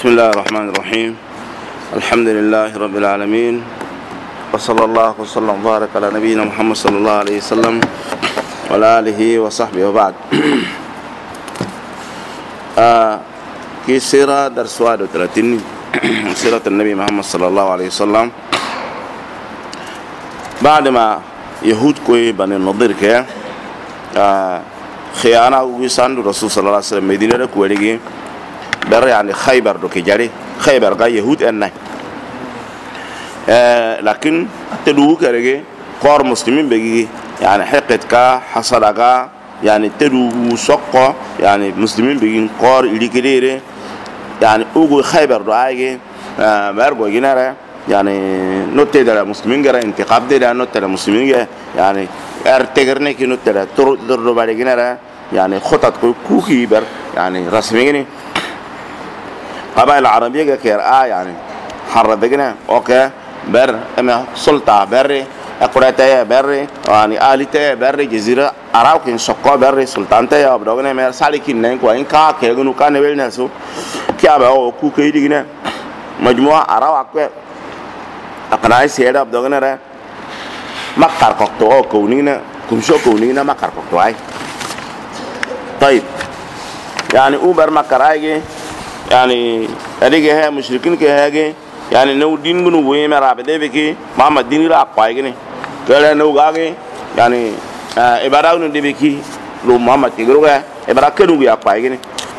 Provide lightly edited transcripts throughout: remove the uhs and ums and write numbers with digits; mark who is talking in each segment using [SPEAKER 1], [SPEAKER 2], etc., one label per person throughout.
[SPEAKER 1] بسم الله الرحمن الرحيم. الحمد لله رب العالمين، وصلى الله وسلم وبارك على نبينا محمد صلى الله عليه وسلم وعلى آله وصحبه وبعد. في سيرة درس 31 سيرة النبي محمد صلى الله عليه وسلم بعد ما يهود كوي بني النضير كيا خيانة ويساند الرسول صلى الله عليه وسلم مدينة كويلي در يعني خيبر دو كجاري خيبر قا يهود أنه لكن تدو كرجع قار مسلمين بيجي يعني حقت كا حصل كا يعني تدو سقة يعني مسلمين بيجي قار اللي كده يعني أوجو خيبر دو عايجي بارجو جنارة يعني نوت ده المسلمين جرا انتقاب ده نوت ده المسلمين يعني ارتجرنا كي نوت ده ترو بعد جنارة يعني خطط كوكي بر يعني رسميني قبائل العربية كير يعني حربنا أوكي بر أما سلطة بري أقرأتها بري يعني آلتها بري جزيرة أراوكين سقى بري سلطانتها أبدوغنا مر سالكين نين كوين كا كيغنو كان نبيل نسو كيا بقى كوكي دينا مجموعة أراو أكو أقناعي سيدا أبدوغنا را ما كاركتو أو كونينا كمشو كونينا ما كاركتو أي طيب يعني أوبر ما كرايجي يعني أديك هي مشركين كهاجي يعني نو دين بنو وين مرا بدي بكي محمد دين لا قايجني كلا نو قاعي يعني إبراهيم ندي بكي لو محمد تجروه إبراهيم كنو يا قايجني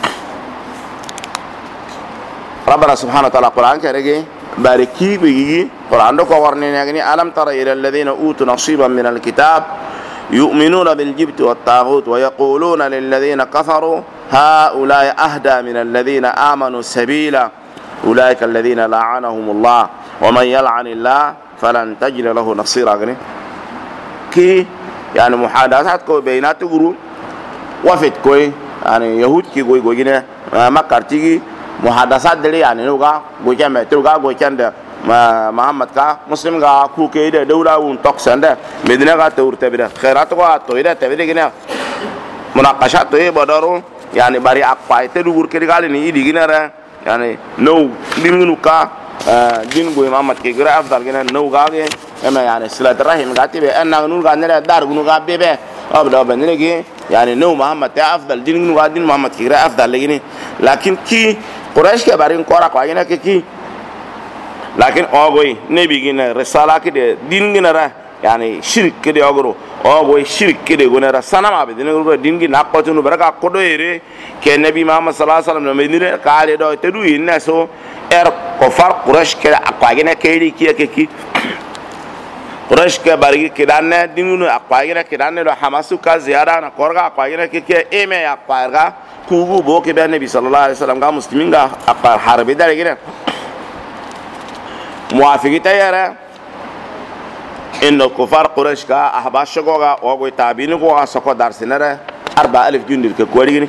[SPEAKER 1] ربنا سبحانه وتعالى القرآن كرجي باركي بيجي القرآن ده كورني يعني ألم ترى إلى الذين أوتوا نصيبا من الكتاب يؤمنون بالجبت والطاغوت ويقولون للذين كفروا هؤلاء أهدى من الذين آمنوا سبيلا أولئك الذين لعنهم الله ومن يلعن الله فلن تجد له نصيرا كي يعني محادثات كوي بينات غرو وفد كوي يعني يهود كي كوي كوي ما كارتيجي محادثات دلي يعني نوغا كوي كم تروغا كوي كم محمد كا مسلم كا كوكي ده دولة ونتقصن ده مدينة كا تور تبيده خيرات كا تويده تبيده كنا مناقشات توي بدارو يعني باري أقوى تدور كده قال إني يدي كنا يعني نو دين كا دين قوي محمد كيغرا أفضل كنا نو قاعد أما يعني سلطة الرحم قاتي به أنا نقول قاعد نلا دار نقول قاعد به أبدا بندنا كي يعني نو محمد أفضل دين نقول قاعد دين محمد كيغرا أفضل لكن كي قريش كبارين كورا قاعدين كي لكن أقوي نبي كنا رسالة كده دين كنا يعني شرك كده أقوله أقوي شرك كده كنا رسالة ما بدنا نقول دين كنا نقطة نبرك أقوله إيه كنبي محمد صلى الله عليه وسلم لما قال ده تدو الناس كفار قريش كده أقوينا كيري كي قريش كبارك كده أن ديننا أقوينا كده أن لو حماسو كزيارة نقرأ أقوينا كي إيه أقوينا كوجو بوك بين النبي صلى الله عليه وسلم قام مسلمين قا أقوى حرب ده كده موافقة يا إن الكفار قريش كا أحباش كوغا أو تابين كوغا سكوا دارسنا 4000 جندي كقولين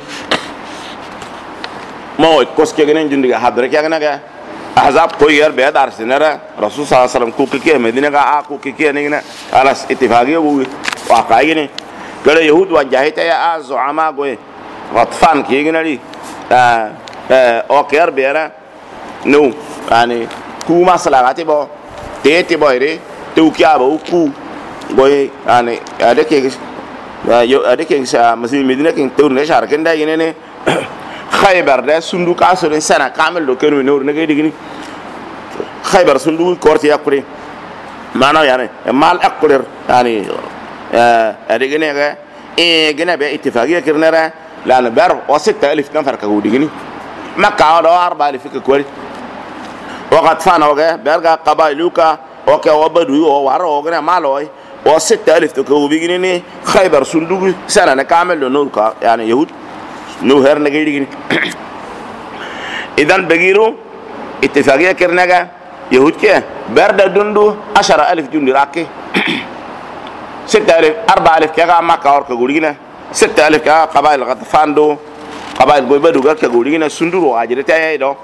[SPEAKER 1] ما هو كوس كيغنين جندي حضرك يا غنغا أحزاب كوير بيد دارسنا رسول صلى الله عليه وسلم كوكي مدينة كا كوكي نينا على اتفاقية واقعية قال يهود وجاهت يا زعماء كوي غطفان كيغنا لي أو كير بيرا نو يعني كو ما سلاغاتي بو تيتي بويري توكيا بو كو غوي يعني ادكي ادكي مسلم مدينه كين تور شاركن دا يني خيبر ده صندوق اسر سنه كامل لو كانوا نور نغي دغني خيبر صندوق كورتي يقري معناه يعني مال اقرر يعني ادغني غنا بي اتفاقيه كرنرا لان بر و6000 نفر كغو دغني مكه 4000 كوري وقد فانا وجه بيرجع قبائلوكا اوكي وبدو ووارو وغنا مالوي و6000 تكو بيجيني خيبر صندوق سنه كامل نوركا يعني يهود نو هر نغيري اذا بغيرو اتفاقيه كرنغا يهود كي برد دندو 10000 جندي راكي 6000 4000 كا مكه اوركا غورينا 6000 كا قبائل غطفان دو قبائل غوبدو غا غورينا صندوق اجرتاي دو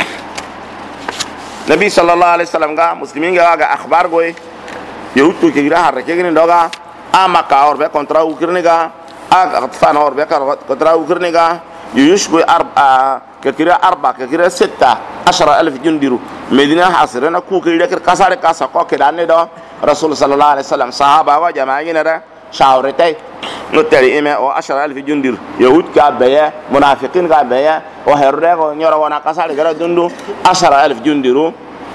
[SPEAKER 1] نبي صلى الله عليه وسلم قال مسلمين قال أخبار قوي يهود كيرا حركة دوغا أما كأور بيا كونترا وكرنيكا أطفال أور بيا كونترا وكرنيكا يوش قوي كيرا 4 كيرا 6 10,000 jundiru medina hasrena ku ke ida kasare kasa ko ke danne do rasul sallallahu alaihi wasallam sahaba wa jama'ina da shawretay notari ime o 10,000 jundiru yahud ka baya munafiqin ka baya o herre ko nyoro wana kasare gara dundu 10,000 jundiru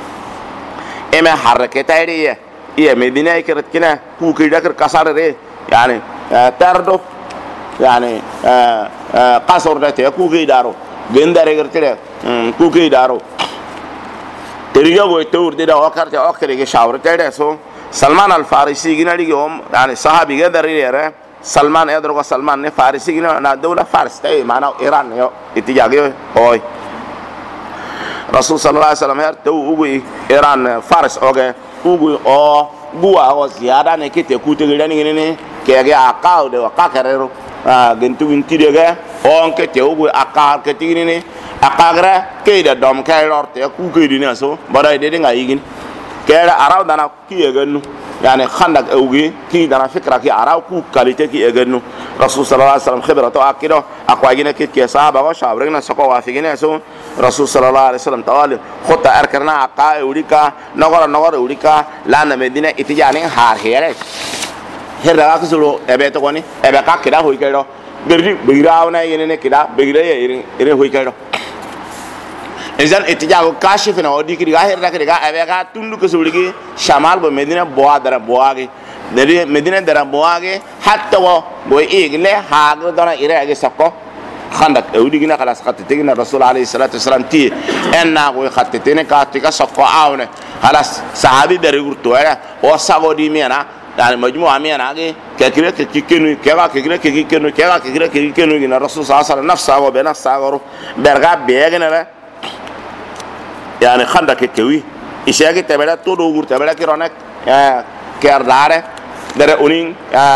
[SPEAKER 1] ime haraketay riya iya medina ikirat kina ku ke ida kasare re yani tardo يعني قصر ده كوكي دارو جندر يقتله كوكي دارو تريجا بيتور ده أكرت أكره شاور تده سو سلمان الفارسي جينا ليه يوم يعني صحابي جدر يره سلمان يدرك سلمان الفارسي جينا نادولا فارس تي معنا إيران يو اتجاهه هوي رسول صلى الله عليه وسلم تو أقوي إيران فارس أوكي أقوي أو بوا أو زيادة نكتة كوتة جداني جنني كأجي أكاو ده أكاكررو gentu winti dega on ke te ugu akar ke tigini akagra ke da dom ke lorte ku ke dina so bara de nga yigin ke araw dana ki egenu yani khandak ugi ki dana fikra ki araw ku kalite ki egenu rasul sallallahu alaihi wasallam khibratu akido akwagina ke sahaba wa shabrina sako wafigina so rasul sallallahu alaihi wasallam tawali khota arkarna aqa urika nagara urika la na medina itijani har here herda ka solo ebe to koni ebe ka kida hoy kero berri begira na yene kida begira ye ire hoy kero ezan etijago kashif na odi kidi ga herda kidi ga ebe ka tundu ko suligi shamal bo medina boa dara boage dari medina dara boage hatta bo igle haag dara ire age sakko khandak udi gina kala sakattegina rasul alayhi salatu wasalam ti enna go khattetene ka tika sakko awne halas sahabi dari gurto era o sagodi miana يعني مجموعة مين عاجي كثيرة كيكينو كذا كثيرة كيكينو كذا كثيرة كيكينو إن الرسول صلى الله عليه وسلم نفسه وبنفسه عارو برجع بيجنا له يعني خندق كوي إيشيا كي تبلا تودو غور تبلا كيرونك كيرداره در أونين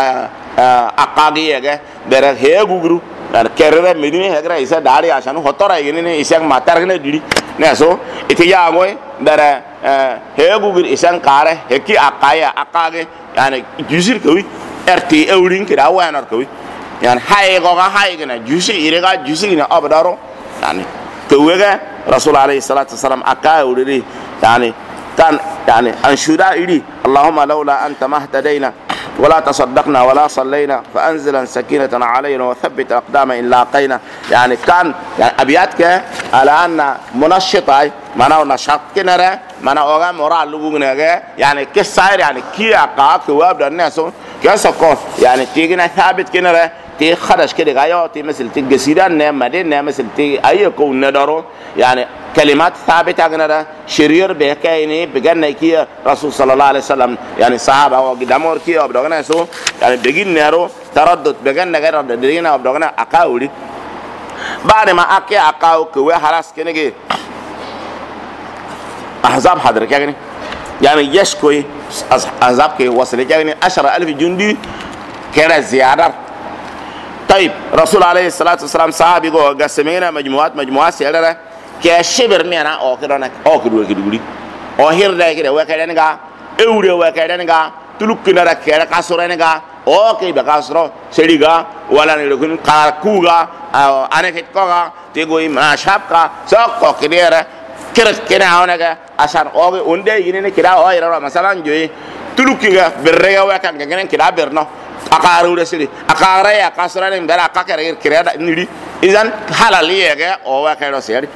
[SPEAKER 1] أكاغي يجا در هي غورو يعني كيرده مدينة هكذا إيشيا داري عشانه هتورا يجيني إيشيا ما تركنا ديري نسو إتيجا أموي در هي غور إيشيا كاره هكي أكايا أكاغي يعني جزير كوي ارتي اولين كده وينر كوي يعني هاي غوغا هاي كنا جزير إيرغا جزير كنا أبدارو يعني كويغا رسول عليه الصلاة والسلام أكا ولدي يعني كان يعني أنشودا إلي اللهم لولا أنت ما اهتدينا ولا تصدقنا ولا صلينا فأنزلا سكينة علينا وثبت أقدام إن لاقينا يعني كان يعني أبياتك على أن منشطة mana nashaq kenara mana oga moral luguna yani kesair yani ki aqa kwab dan naso kasako yani tigina thabit kenara تي خرج كده غايات مثل تجسيدان مدينة مثل تي أي كون ندارو يعني كلمات ثابتة عندنا شرير بهكايني بجنة كي رسول صلى الله عليه وسلم يعني صحابة وقدامور كي أبدونا سو يعني بجين نارو تردد بجنة غير دينا أبدونا أقاولي بعد ما أكي أقاو كوي حراس كنيجي أحزاب حضرك يعني يشكوي أحزاب كي وصل يعني 10,000 جندي كرا زيادة. طيب رسول عليه الصلاة والسلام صحابي جو قسمينا مجموعات سيارة كشبر مينا أو كده أو هيردا كده وكذا أوري وكذا تلوك كنا كده كاسورنا أو كي بكاسرو سريعا ولا نلقون كاركوغا أو أنا كتكوغا تيجوي مناشابكا سوكو كده كده هونك عشان أو وندي ينين كده أو يرى مثلا جوي تلوك كده بريا وكذا كده برنا akaru resili akara ya kasra ne ndara akakere kireda nidi izan halali yege o wa kero seri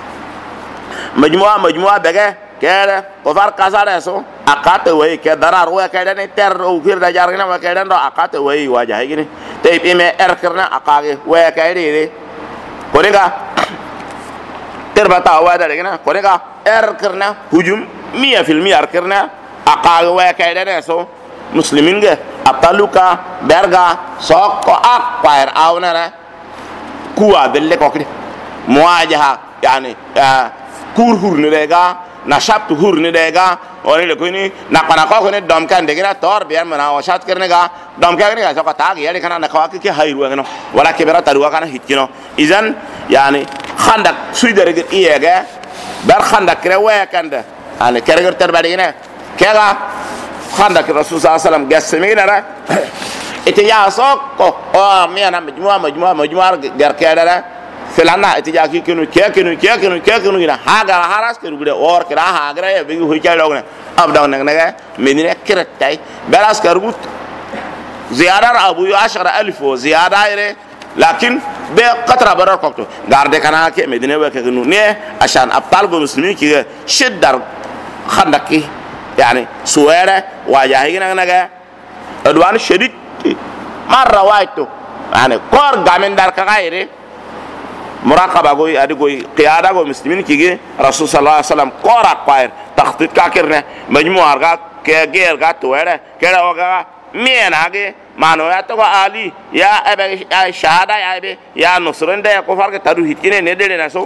[SPEAKER 1] majmua bege kere o far kasara so akate we ke darar wa kede ne ter o firda jarina wa kede ndo akate we waja higini tayib ime erkirna akage we kede korega terbata wa da gina korega erkirna hujum 100% erkirna akage we kede ne so muslimin ge abtaluka berga soko akwair awnara kuwa delle kokri muwajaha yani kur hurni dega nashabtu hurni dega oni le kuni nakana ko ne dom kan degira tor biar mana washat karne ga dom kan ga soko tag yari kana nakwa ki hayru ngano wala kibara tarwa kana hitkino izan yani khandak suidere iyega bar khandak rewa kanda ani kerger terbadina kega خندق الرسول صلى الله عليه وسلم قسمينا را اتجاه سوق او ميانا مجموعه غير كده filana itija ki kenu ina haga haras ke rubude or kira hagra ya bigi hoy jalo ne abda ne medina kiratay beras ka rubut ziyadar abu 10000 wa ziyada ire lakin be qatra barar kokto garde kana ke medina wa ke nu ne ashan abtal go muslimi ki shiddar khandaki yani suwere wajahina naga adwan shadid marra waitu yani kor gamen dar ka gaire muraqaba goy adi goy qiyada go muslimin ki rasul sallallahu alaihi wasallam qora qair takhtit ka kirne majmu'ar ga ke ger ga tuwere kera oga mena ge mano ya to ali ya abe shahada ya abe ya nusran da ko farka tadu hitine ne dele na so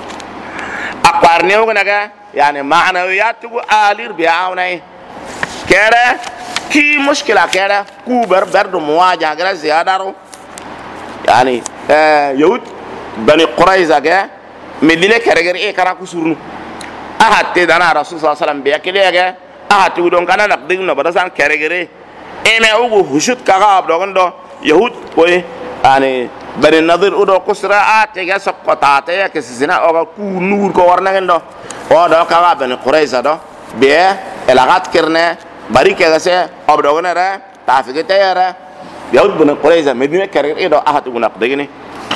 [SPEAKER 1] aqar ne oga naga yani ma'nawiyat go alir bi'awnai kera ki mushkila kera ku bardu muwaja gara ziyadaro yani yahud bani quraiza ga medina kereger e kara kusurnu ahate dana rasul sallallahu alaihi wasallam be kede ga ahate udon kana nak digno badasan keregere eme ugu hushut kaga abdogondo yahud koy yani bani nadir udo kusra ate ga saqata ya kesina o ku nur ko warna ngendo o do kaga bani quraiza do be elagat kirne bari ke se abdogonera tafigete yara yahud bani quraiza medina kereger e do ahate ugu nak digni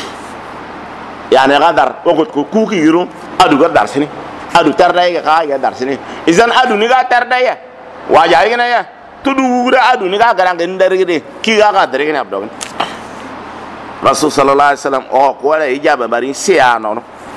[SPEAKER 1] يعني غدر وقت كوكي يرو ادو غدر سني ادو ترداي كا غدر سني اذن ادو نيغا ترداي واجاي غنا يا تدو ادو نيغا غران غندر غدي كي غا دري غنا ابدو رسول صلى الله عليه وسلم او كولا اجابه بارين سيانو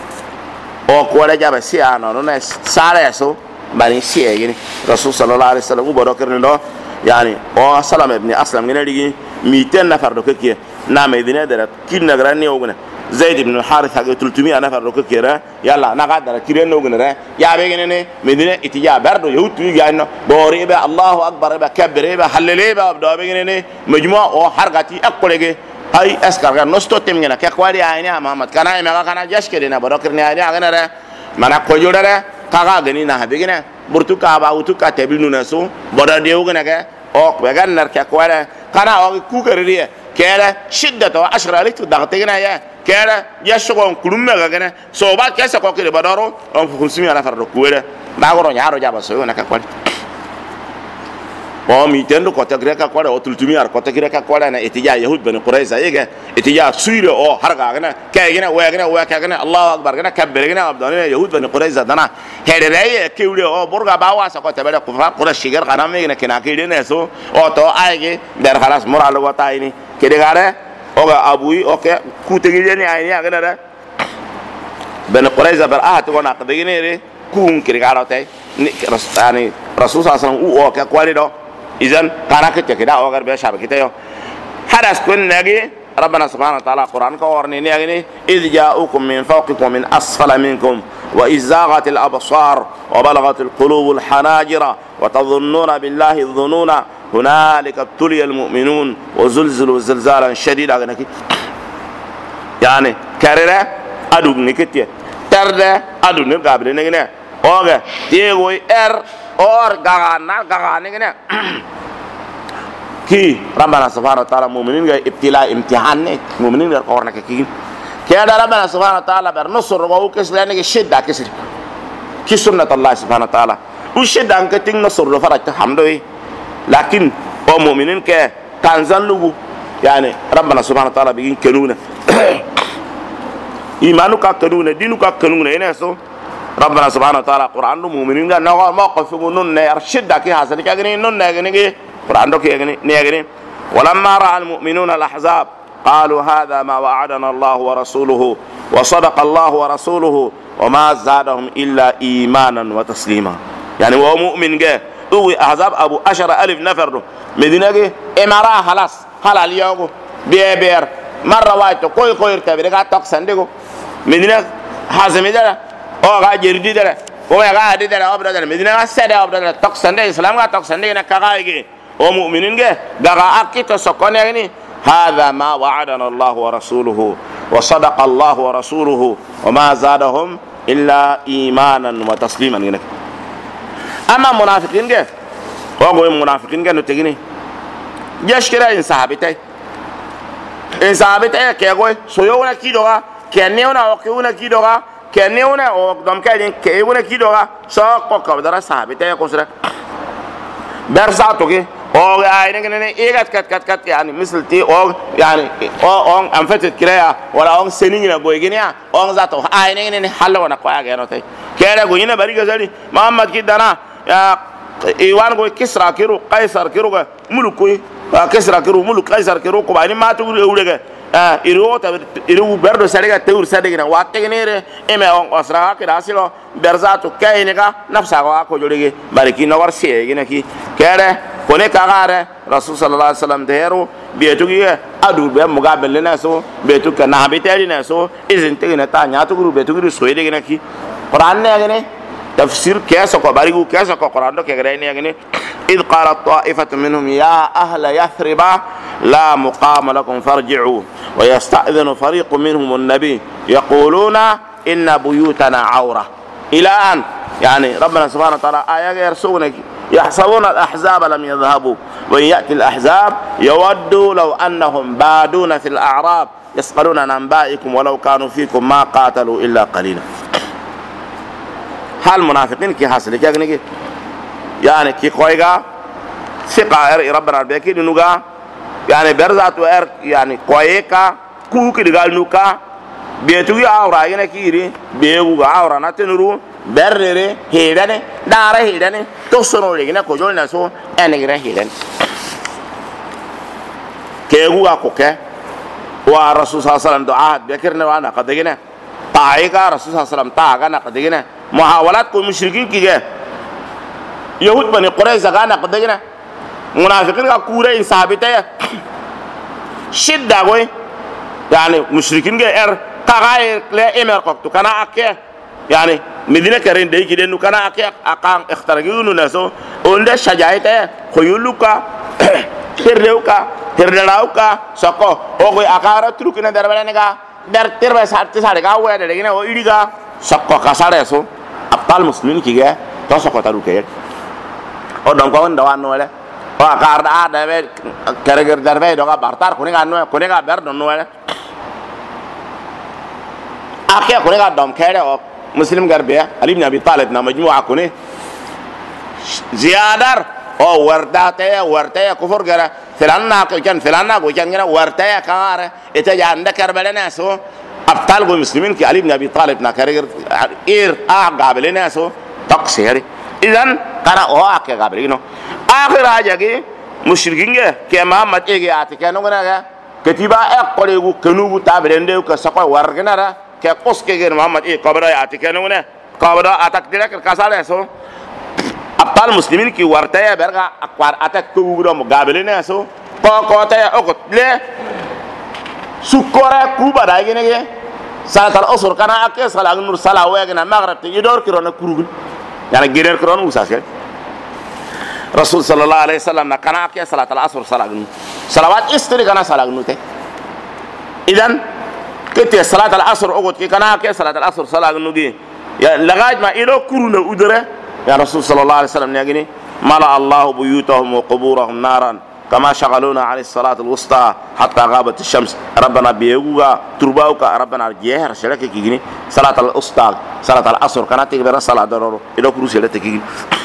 [SPEAKER 1] او كولا اجابه سيانو نه ساره سو بارين سيغني رسول صلى الله عليه وسلم وبرو كرنو يعني او سلام ابن اسلم غنا ديغي 200 نفر دوكيه نام يدنا درت كي نغراني وغنا زيد بن الحارث حق 300 نفر روكيرا يلا نقدر كيرن وغنره يا بيغنني مدينه اتجاه برضو يهود يغانو بوريبه الله اكبر به كبر به حلل به ابدو بيغنني مجموعه او حرقتي اقولغي هاي اسكار نوستو تيمغنا كقوالي عيني محمد كان ما كان جاش كدينا بروكرني عيني غنره منا كوجودره كاغا غني نا بيغنا برتوكا باوتوكا تبينو نسو بودا ديوغنا او بيغنر كقوالي كان او كوكريه كده شده 10 لتر ضغطنا يا كده يشغون كلهم غنا صوبات كيس كوكي بدارو ام 500 نفر ركوره باغرو نيارو جابا سو نكا كوالي او ميتندو كوتا غريكا كوالي او 300 كوتا غريكا كوالي انا اتجاه يهود بن قريظه يجا اتجاه سوريا او حرغا غنا كايغنا وغنا الله اكبر غنا كبر غنا ابدان يهود بن قريظه دنا هيدراي كيولي او برغا باواسا كوتا بلا كفار قرش شيغر غنا ميغنا كنا كيدنا سو او تو ايغي در خلاص مورال وتايني كده غاره اوغا ابوي اوكي كوتغيني ايني اغنا بن قريظه برات وانا قدغيني ري كون كرغاروتاي يعني رسول صلى الله عليه وسلم او كقوالي دو اذن كان كده اوغر به شابكيتيو حدث كن نغي ربنا سبحانه وتعالى قران كورني نغني اذ جاءوكم من فوقكم ومن اسفل منكم واذ زاغت الابصار وبلغت القلوب الحناجر وتظنون بالله الظنون هنالك ابتلي المؤمنون وزلزلوا زلزالا شديدا يعني كاريرا ادو نيكتي تردا ادو نغابل نغنا اوغا تيغوي اور غانا نغنا كي ربنا سبحانه وتعالى مؤمنين ابتلاء امتحان مؤمنين قرنا كي كده ربنا سبحانه وتعالى برنصر وكس لانك شده كسر كي سنه الله سبحانه وتعالى وشده انك تين نصر فرج الحمد لله لكن او مؤمنين ك تنزلوا يعني ربنا سبحانه وتعالى بين كنونه ايمانك كنونه دينك كنونه ينسو ربنا سبحانه وتعالى قران المؤمنين نغا موقف نون يرشد كي حسن كغني نون نغني قران دوك يغني ولما راى المؤمنون الاحزاب قالوا هذا ما وعدنا الله ورسوله وصدق الله ورسوله وما زادهم الا ايمانا وتسليما يعني هو مؤمن جه او احزاب ابو 10000 نفر مدينه امارا خلاص حلال يوغو بيبر مره وايت كوي تبرك تقسندغو مدينه حازم ده او غاجردي ده او غادي ده ابدا مدينه سدا ابدا تقسند اسلام تقسند نكاغايغي او مؤمنين جه غا اكيت سكون يعني هذا ما وعدنا الله ورسوله وصدق الله ورسوله وما زادهم الا ايمانا وتسليما اما منافقين جه هو المنافقين كانوا تجيني جاش كده ان صحابتي كي يقول سويونا كيدوا kenneuna o kiuna kidoga kenneuna o dom kadin keuna kidoga so ko ko dara sahabi te ko sura bersa to ke o ayne ngene egat kat yani misalti o yani o on en fait kreya wala on seningina boygina on zato ayne ngene hallo na ko aga no tay kere go ina bari gazali muhammad kidana ya iwan go kisra kiru qaisar kiru muluku kisra kiru muluk qaisar kiru ko bani matu urega iru ta iru berdo sarega teur sadegina watte genere eme on osra kira silo berzato kaynega nafsa ko jolege bariki no war siegina ki kere kone kagare rasul sallallahu alaihi wasallam dero betugi adu be mugabel na so betu kana habitali na so izin tegina ta nyatu guru betugi soyede gina ki quran ne gene tafsir kesa ko barigu kesa ko quran do ke gare ne gene id qalat ta'ifatu minhum ya ahla yathriba لا مقام لكم فارجعوا ويستأذن فريق منهم النبي يقولون إن بيوتنا عورة إلى أن يعني ربنا سبحانه وتعالى آية يرسونك يحسبون الأحزاب لم يذهبوا وإن يأتي الأحزاب يودوا لو أنهم بادون في الأعراب يسألون عن أنبائكم ولو كانوا فيكم ما قاتلوا إلا قليلا. هل المنافقين كي حاصل يعني كي قويقا ثقة ربنا البيكي لنقا يعني برزات وير يعني كويكا كوكي دغال نوكا بيتوي اورا ينا كيري بيغو اورا ناتنرو برره هيداني دار هيداني توسنو لينا كوجول ناسو انغرا هيدان كيغو اكوكا ورسول صلى الله عليه وسلم دعاء بكرنا وانا قدغنا طايقا رسول صلى الله عليه وسلم طاغنا قدغنا محاولات كل مشركين كي يهود بني قريظه غانا قدغنا منافقين كورة إنسابته شدة قوي يعني مشركين كأر كغاير لا إمر قطو كنا أكيا يعني مدينة كرين ده كده إنه كنا أكيا أكان اختارجينه ناسو ونده شجاعته خيولوكا هردلاوكا سكو أوكي أكارا تروكنا دربنا نكا در تربى سارت سارك أوه ده لكنه ويديكا سكو كساره سو أبطال مسلمين كيه تاسكو تروكيه أو دمكون دوان نوله وقارد عاد كرجر دربي دوغا بارتار كونيغا برد نوله أخي كونيغا دم كيره مسلم غربية علي بن أبي طالب نا مجموعة كوني زيادر أو وردته كفر غيره فلان كان وردته كاره إتجا عندك كربلاء سو أبطال المسلمين كي علي بن أبي طالب نا كرجر قابلنا سو تقصير إذن كنا أكيد قابلينه آخر حاجة كي مشركين كي محمد إيجي أتكلم كنا كتيبا أقولي كنوب تابلينده كسقوا ورغنا را كقص كي محمد إيه كبرى أتكلم كنا كبرى أتكلم كسالة سو أبطال المسلمين كي ورتايا برجع أقوار أتكلم مقابلين سو كوكوتايا أقول له سكورة كوبا دايجي نجى سالة الأسر كنا أكيد سالة النور سالة ويانا مغرب تيجي كيرونا كروجل يعني غير كيرونا وساسيل رسول صلى الله عليه وسلم كنا أكيد صلاة العصر صلاة جنو صلوات استري كنا صلاة جنو تي إذن كتير صلاة العصر أقول كي كنا أكيد صلاة العصر صلاة جنو دي يعني لغاية ما إلو كورونا أدرى يا رسول صلى الله عليه وسلم نيجي ملأ الله بيوتهم وقبورهم نارا كما شغلونا عن الصلاة الوسطى حتى غابت الشمس ربنا بيوغا ترباوكا ربنا جيهر شلكي كيجيني صلاة الوسطى صلاة العصر كانت تكبر صلاة ضرورة إلو كروسي لتكيجي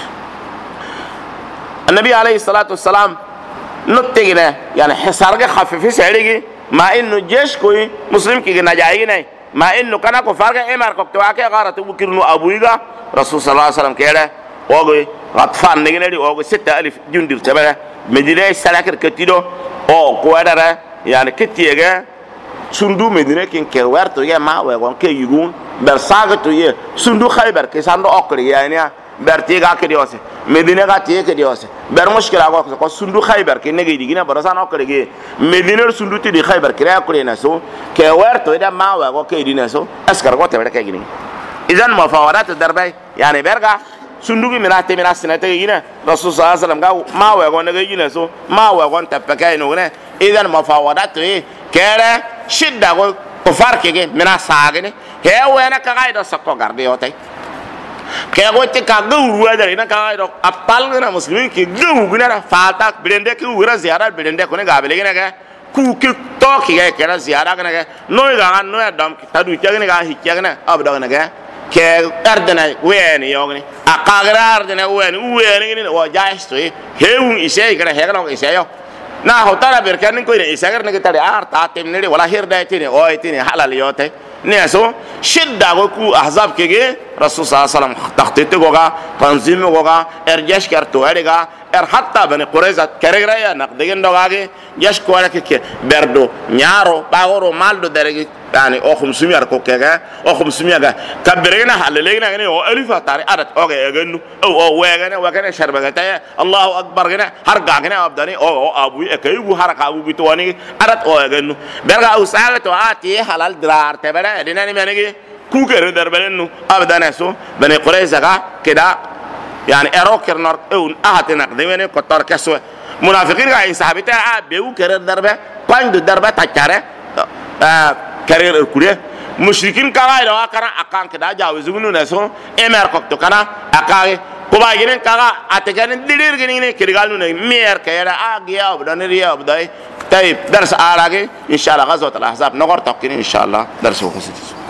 [SPEAKER 1] النبي عليه الصلاة والسلام نتجنا يعني حصارك خفيف سعيدك ما إنه جيش كوي مسلم كي نجاينه ما إنه كنا كفارك إمار كتواك غارت وكيرنو أبويغا رسول صلى الله عليه وسلم كيره أوغي غطفان نجني أوغي 6000 جندي تبعه مدينة سلاكر كتيرو أو كوادرة يعني كتيرة سندو مدينة كين كوار تويه ما ويقون كيجون برساق تويه سندو خيبر كيساندو أكل يعني برتيغا كديوسه مدينة كاتيه كديوسه برمشكلة أقول كو سندو خيبر كنيجي ديجينا برسان أكل جي مدينة سندو تدي خيبر كنا أكل ناسو كوار تويه ما ويقون كيدي ناسو أسكر قوة تبرك كيجيني إذن مفاوضات الدربي يعني برجع سندوقي مناته مناسنا تيجينا رسول صلى الله عليه وسلم قال ما ويقون نجينا سو ما ويقون تبكاينه هنا إذن مفاوضات تويه كره شدة قول كفار كيجي مناساقني هي وين كعايد سكوا قرديوتي كأقول تكاغو وادرينا كعايد أبطالنا مسلمين كيغو غنا فاتك بلندك وغير زيارة بلندك كونه قابلينه كه كوك تو ki ga kera ziyara ga ga noy ga noy dam tadu jagni ga hikjagna abda ga ke ardana weni yogni aqagra ardana weni ni wa jaisto heun isay gara hegala isayo na hotara berkan ko ina isagar ne tare arta temne wala hirda tini o tini halal yote ne so shidda go ku ahzab kege rasul sallallahu alaihi wasallam takhtit goga tanzim goga erjesh karto eriga hatta bani qurayza keregra ya naqdegen dogage jesh ko ala ke berdo nyaro baworo maldo deregi yani o khum sumiyar ko kega o khum sumiyaga kabirina halalena ngene o alifa tari adat o egenu o wegene sharbaga tay Allahu akbar gene harga gene abdani o abu ekaygu haraka abu bitwani adat o egenu berga usaga to ati halal dirar tebere dinani menegi ku kere darbelenu abdana so bani qurayza ga keda يعني اروكر نار او اهتنا قدمني كتر كسو منافقين قاعد صاحبته بيو كرر دربه باند دربه تاكاره كرر الكوري مشركين كاغا لو كان اكان كدا جاوزونو نسو امر كوكتو كانا اكاغي كوبا جين كاغا اتجان دير جين كيرغالو مير كيرا اغيا بدن ريا بداي طيب درس اراغي ان شاء الله غزوه الاحزاب نغور توكين ان شاء الله درس وخصوصي